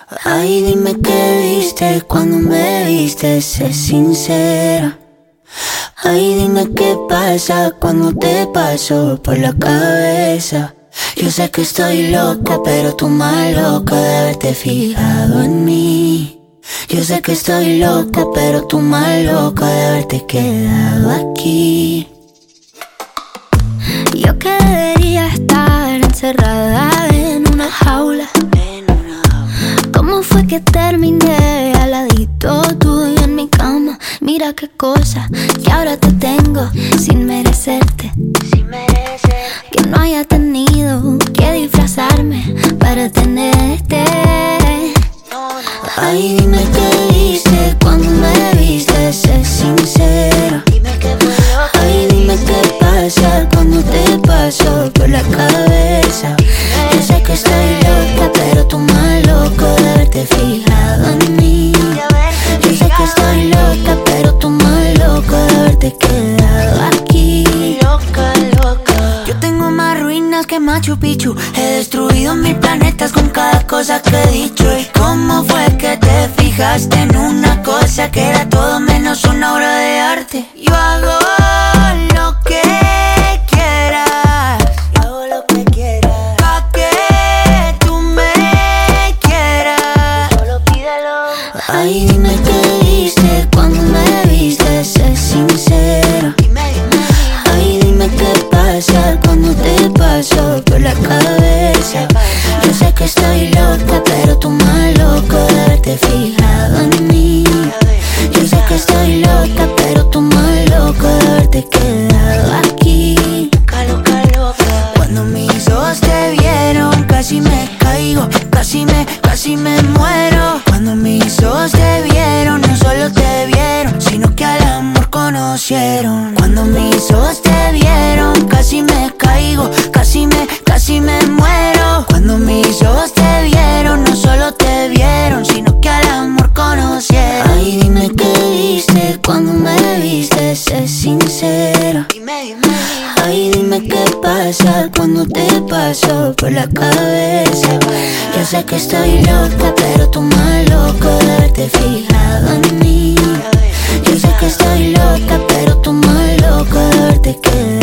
Ay, dime qué viste cuando me viste, sé sincera. Ay, dime qué pasa cuando te paso por la cabeza. Yo sé que estoy loca, pero tú más loca de haberte fijado en mí. Yo sé que estoy loca, pero tú más loca de haberte quedado aquí. Yo que debería estar encerrada en una jaula. ¿Cómo fue que terminé al ladito tuyo en mi cama? Mira qué cosa que ahora te tengo sin merecerte. Que no haya tenido que disfrazarme para tenerte. Ay, dime qué viste cuando me viste, sé sincera. Ay, dime qué pasa cuando te paso por la cabeza. Yo sé que estoy loca, pero tú más loco de haberte fijado en mí. Yo sé que estoy loca, pero tú más loco de haberte quedado aquí. Yo tengo más ruinas que Machu Picchu. He destruido 1000 planetas con cada cosa que he dicho. ¿Y cómo fue que te fijaste en una cosa que era todo menos una obra de arte? Yo hago lo que quieras. Yo hago lo que quieras. Pa' que tú me quieras. Solo pídelo. Ay, dime qué viste cuando me viste, sé sincera. Ay, dime qué pasa cuando te paso por la cabeza. Yo sé que estoy loca, pero tú más loco de haberte fijado en mí. Yo sé que estoy loca, pero tú más loco de haberte quedado aquí. Cuando mis ojos te vieron, casi me caigo, casi me muero. Cuando mis ojos te vieron, no solo te vieron, sino que al amor conocieron. Cuando mis ojos te vieron, casi me caigo, casi me muero. Cuando mis ojos te vieron, no solo te vieron, sino que al amor conocieron. Ay, dime qué viste cuando me viste, sé sincera. Ay, dime qué pasa cuando te paso por la cabeza. Yo sé que estoy loca, pero tú más loco de haberte fijado en mí. Yo sé que estoy loca, pero tú más loco de haberte quedado.